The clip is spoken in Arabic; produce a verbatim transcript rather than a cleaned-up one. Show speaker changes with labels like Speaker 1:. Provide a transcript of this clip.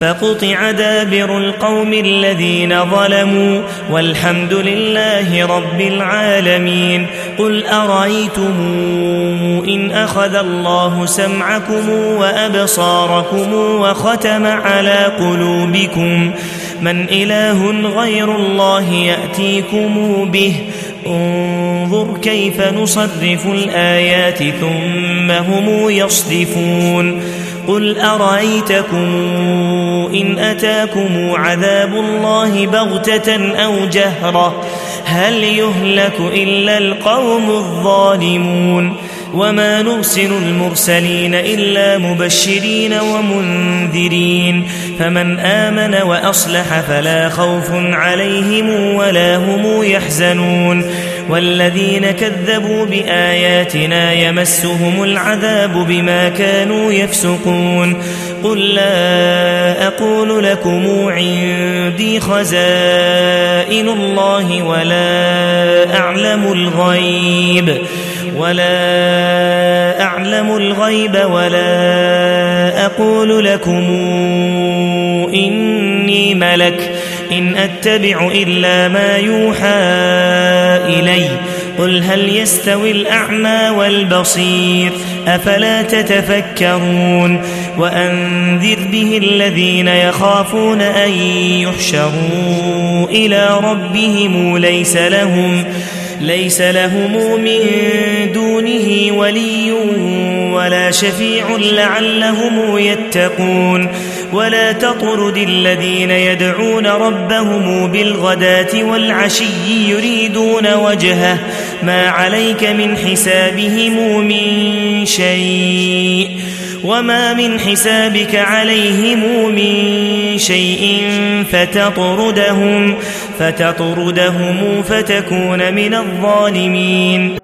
Speaker 1: فقطع دابر القوم الذين ظلموا والحمد لله رب العالمين. قل أرأيتم إن أخذ الله سمعكم وأبصاركم وختم على قلوبكم من إله غير الله يأتيكم به انظر كيف نصرف الآيات ثم هم يصدفون. قل أرأيتكم إن أتاكم عذاب الله بغتة أو جهرة هل يهلك إلا القوم الظالمون. وما نرسل المرسلين إلا مبشرين ومنذرين فمن آمن وأصلح فلا خوف عليهم ولا هم يحزنون. والذين كذبوا بآياتنا يمسهم العذاب بما كانوا يفسقون. قل لا أقول لكم عندي خزائن الله ولا أعلم الغيب ولا أعلم الغيب ولا أقول لكم إني ملك إن أتبع إلا ما يوحى إلي. قل هل يستوي الأعمى والبصير أفلا تتفكرون. وأنذر به الذين يخافون أن يحشروا إلى ربهم ليس لهم ليس لهم من دونه ولي ولا شفيع لعلهم يتقون. ولا تطرد الذين يدعون ربهم بالغداة والعشي يريدون وجهه ما عليك من حسابهم من شيء وما من حسابك عليهم من شيء فتطردهم فتطردهم فتكون من الظالمين.